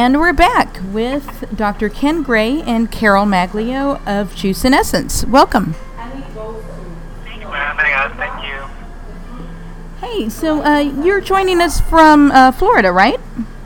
And we're back with Dr. Ken Gray and Carol Maglio of Juice in Essence. Welcome. Thanks for having us. Thank you. Hey, so you're joining us from Florida, right?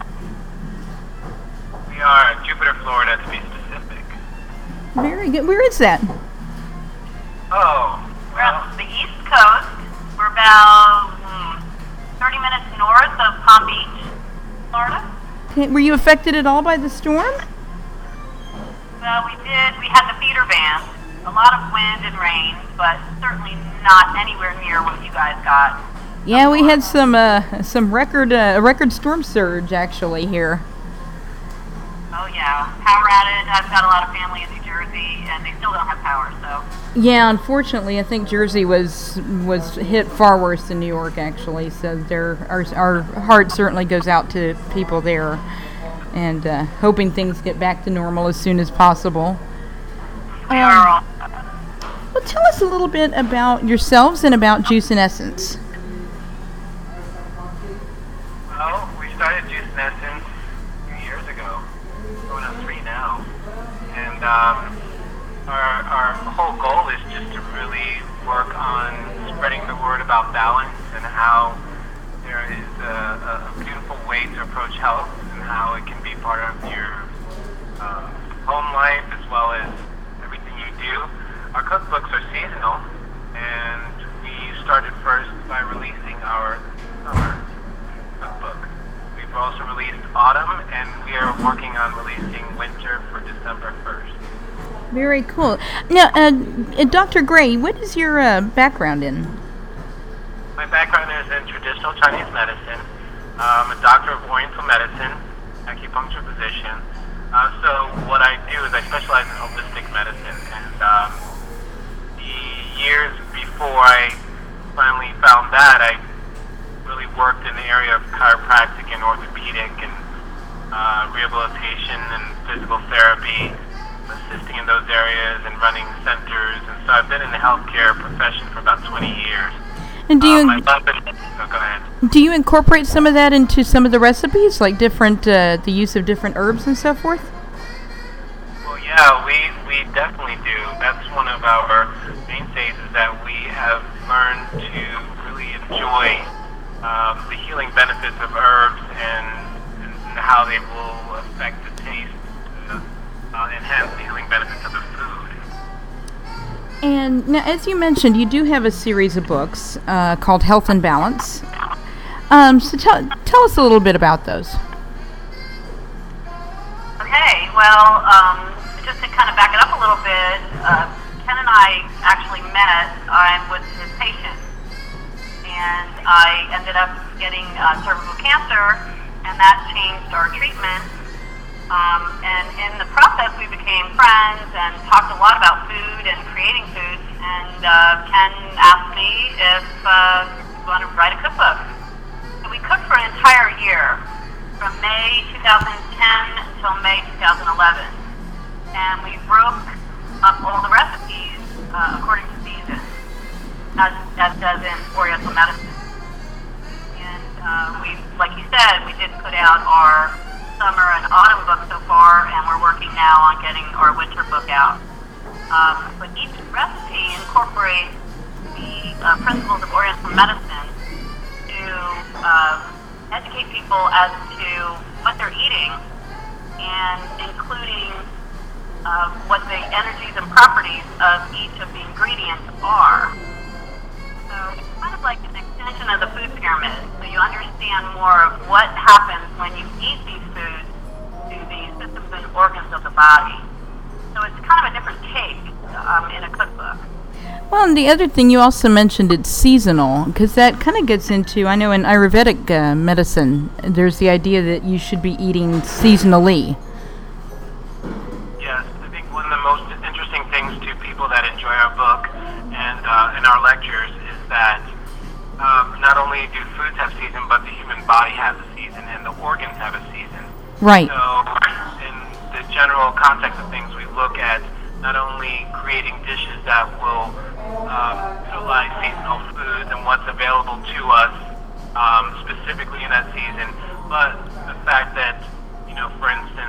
We are Jupiter, Florida, to be specific. Very good. Where is that? Oh, we're on the East Coast. We're about 30 minutes north of Palm Beach, Florida. Okay. Were you affected at all by the storm? Well, we did. We had the feeder band. A lot of wind and rain, but certainly not anywhere near what you guys got. Yeah, we had some record storm surge actually here. Oh yeah, power outage. I've got a lot of family in New Jersey, and they still don't have power. So. Yeah, unfortunately, I think Jersey was hit far worse than New York actually. So our heart certainly goes out to people there, and hoping things get back to normal as soon as possible. We are all. Well, tell us a little bit about yourselves and about Juice in Essence. Well, we started Juice in Essence 2 years ago, going on 3 now, and our whole goal is just to really work on spreading the word about balance and how there is a beautiful way to approach health and how it can be part of your home life as well as everything you do. Our cookbooks are seasonal, and we started first by releasing our summer cookbook. We've also released autumn, and we are working on releasing winter for December 1st. Very cool. Now, Dr. Gray, what is your background in? My background is in traditional Chinese medicine. I'm a doctor of Oriental medicine, acupuncture physician. So what I do is I specialize in holistic medicine, and the years before I finally found that, I really worked in the area of chiropractic and orthopedic and rehabilitation and physical therapy, assisting in those areas and running centers. And so I've been in the healthcare profession for about 20 years. And do you go ahead. Do you incorporate some of that into some of the recipes, like different the use of different herbs and so forth? Well, yeah, we definitely do. That's one of our mainstays, is that we have learned to really enjoy the healing benefits of herbs and how they will affect the taste, enhance the healing benefits of the food. And now, as you mentioned, you do have a series of books called Health and Balance. So tell us a little bit about those. Okay, well, just to kind of back it up a little bit, Ken and I actually met. I was his patient, and I ended up getting cervical cancer, and that changed our treatment. And in the process, we became friends and talked a lot about food and creating foods. And Ken asked me if we want to write a cookbook. So we cooked for an entire year, from May 2010 until May 2011. And we broke up all the recipes according to season, as does in Oriental medicine. And we, like you said, we did put out our summer and autumn book so far, and we're working now on getting our winter book out. But each recipe incorporates the principles of Oriental medicine to educate people as to what they're eating, and including what the energies and properties of each of the ingredients are. So it's kind of like an extension of the food pyramid. So you understand more of what happens when you eat these foods to the systems and organs of the body. So it's kind of a different take in a cookbook. Well, and the other thing, you also mentioned it's seasonal, because that kind of gets into, I know in Ayurvedic medicine, there's the idea that you should be eating seasonally. Yes, I think one of the most interesting things to people that enjoy our book and in our lectures is that not only do foods have season, but the human body has a season and the organs have a season. Right. So in the general context of things, we look at not only creating dishes that will utilize seasonal foods and what's available to us specifically in that season, but the fact that, you know, for instance,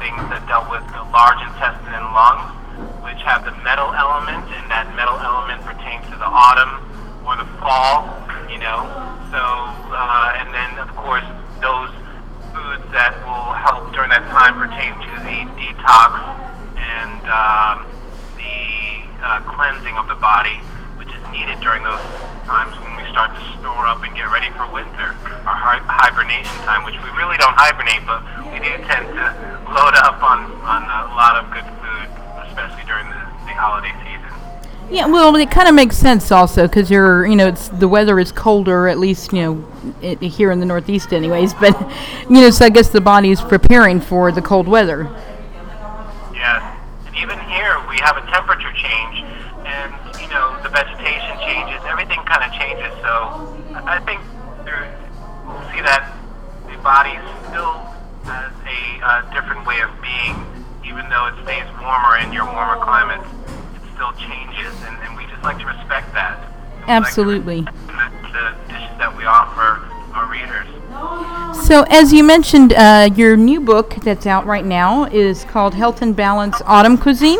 things that dealt with the large intestine and lungs, which have the metal element, and that metal element pertains to the autumn or the fall, you know. So, and then of course those foods that will help during that time pertain to the detox and the cleansing of the body, which is needed during those times when we start to store up and get ready for winter, our hibernation time, which we really don't hibernate, but we do tend to load up on a lot of good food, especially during the holiday season. Yeah, well, it kind of makes sense also because the weather is colder, at least, here in the Northeast anyways, but, so I guess the body is preparing for the cold weather. Yes, and even here we have a temperature change, and, the vegetation changes, everything kind of changes, so I think we'll see that the body still has a different way of being, even though it stays warmer in your warmer climates. Still changes, and we just like to respect that. Absolutely. Like the dishes that we offer our readers. So, as you mentioned, your new book that's out right now is called Health and Balance Autumn Cuisine.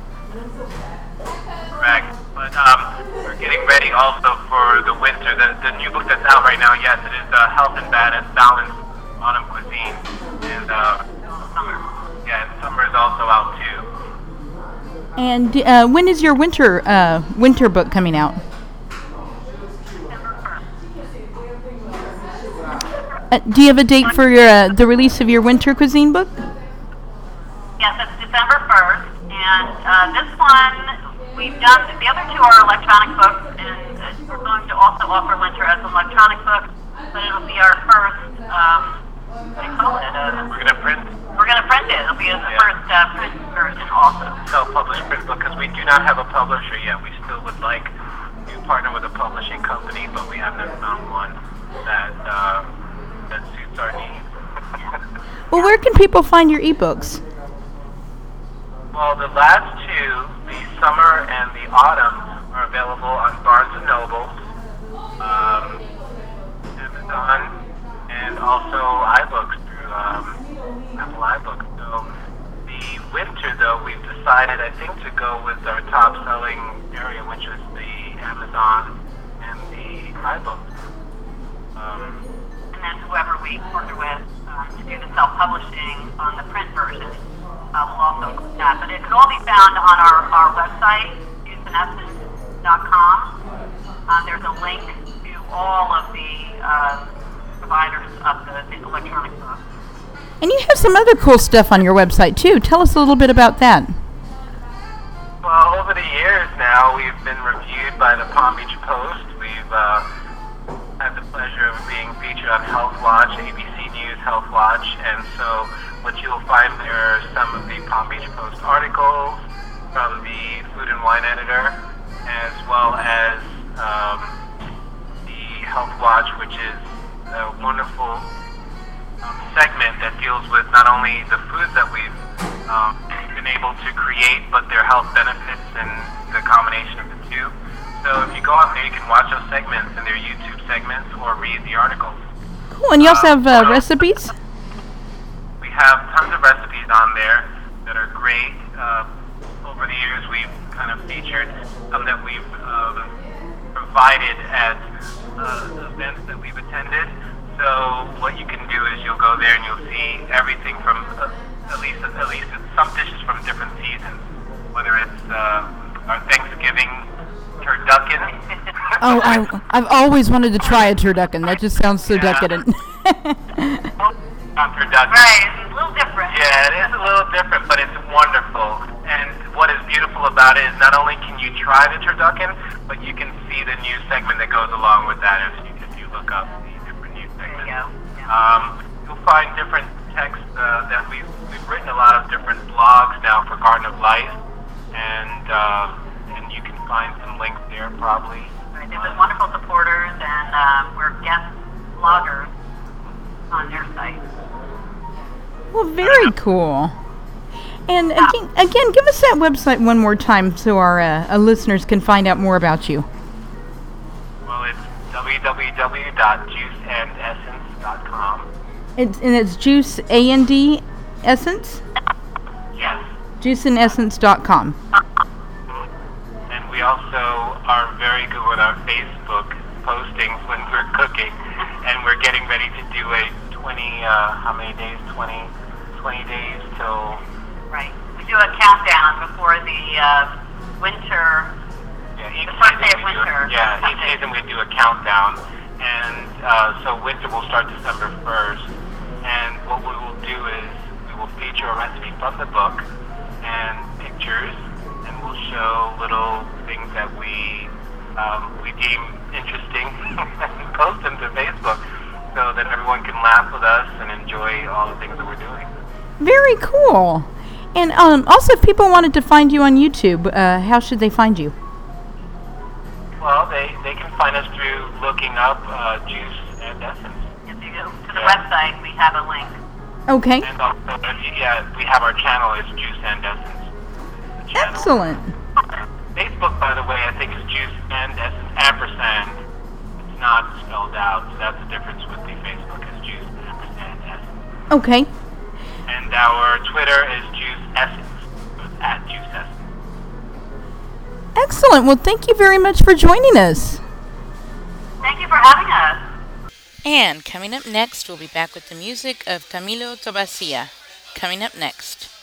Correct. But we're getting ready also for the winter. The new book that's out right now, yes, it is Health and Balance Autumn Cuisine. And summer. Yeah, and summer is also out too. And when is your winter book coming out? Do you have a date for the release of your winter cuisine book? Yes, it's December 1st, and this one we've done. The other two are electronic books, and we're going to also offer winter as an electronic book, but it'll be our first. What do you call it? We're going to print. We're going to print it. It'll be the first print version also. Self-published print book, because we do not have a publisher yet. We still would like to partner with a publishing company, but we haven't found one that suits our needs. Well, where can people find your ebooks? Well, the last two, the summer and the autumn, are available on Barnes & Noble, Amazon, and also iBooks through Apple iBooks. So the winter, though, we've decided, I think, to go with our top-selling area, which is the Amazon and the iBooks. And then whoever we partner with to do the self-publishing on the print version will also include that. But it could all be found on our website, juiceandessence.com. There's a link to all of the providers of the electronic book. And you have some other cool stuff on your website, too. Tell us a little bit about that. Well, over the years now, we've been reviewed by the Palm Beach Post. We've had the pleasure of being featured on Health Watch, ABC News Health Watch, and so what you'll find there are some of the Palm Beach Post articles from the Food and Wine editor, as well as the Health Watch, which is a wonderful segment that deals with not only the foods that we've been able to create, but their health benefits and the combination of the two. So if you go out there, you can watch those segments in their YouTube segments or read the articles. Cool, and you also have recipes? We have tons of recipes on there that are great. Over the years, we've kind of featured some that we've provided at events that we've attended. So what you can do is you'll go there and you'll see everything from at least some dishes from different seasons, whether it's our Thanksgiving turducken. Oh, I've always wanted to try a turducken. That just sounds so decadent. Turducken. Right, it's a little different. Yeah, it is a little different, but it's wonderful. And what is beautiful about it is not only can you try the turducken, but you can see the news segment that goes along with that if you look up the different news segments. There you go. Yeah. You'll find different texts that we've written a lot of different blogs now for Garden of Life, and you can find some links there probably. Right, they've been wonderful supporters, and we're guest bloggers on their site. Well, very cool. And again, give us that website one more time so our listeners can find out more about you. Well, it's www.juiceandessence.com. And it's Juice A&D Essence? juiceandessence.com. And we also are very good with our Facebook postings when we're cooking. And we're getting ready to do a 20 days till... Right. We do a countdown before the winter... Yeah, the first day of winter. Each season we do a countdown. And so winter will start December 1st. And what we will do is we will feature a recipe from the book and pictures, and we'll show little things that we deem interesting and post them to Facebook so that everyone can laugh with us and enjoy all the things that we're doing. Very cool. And also, if people wanted to find you on YouTube, how should they find you? Well, they can find us through looking up Juice and Essence. If you go to the website, we have a link. Okay. And also, we have our channel is Juice and Essence. Excellent. Facebook, by the way, I think is Juice and Essence ampersand. It's not spelled out, so that's the difference with the Facebook is Juice ampersand Essence. Okay. And our Twitter is Juice Essence. So it's at Juice Essence. Excellent. Well, thank you very much for joining us. Thank you for having us. And coming up next, we'll be back with the music of Camilo Tobasia. Coming up next.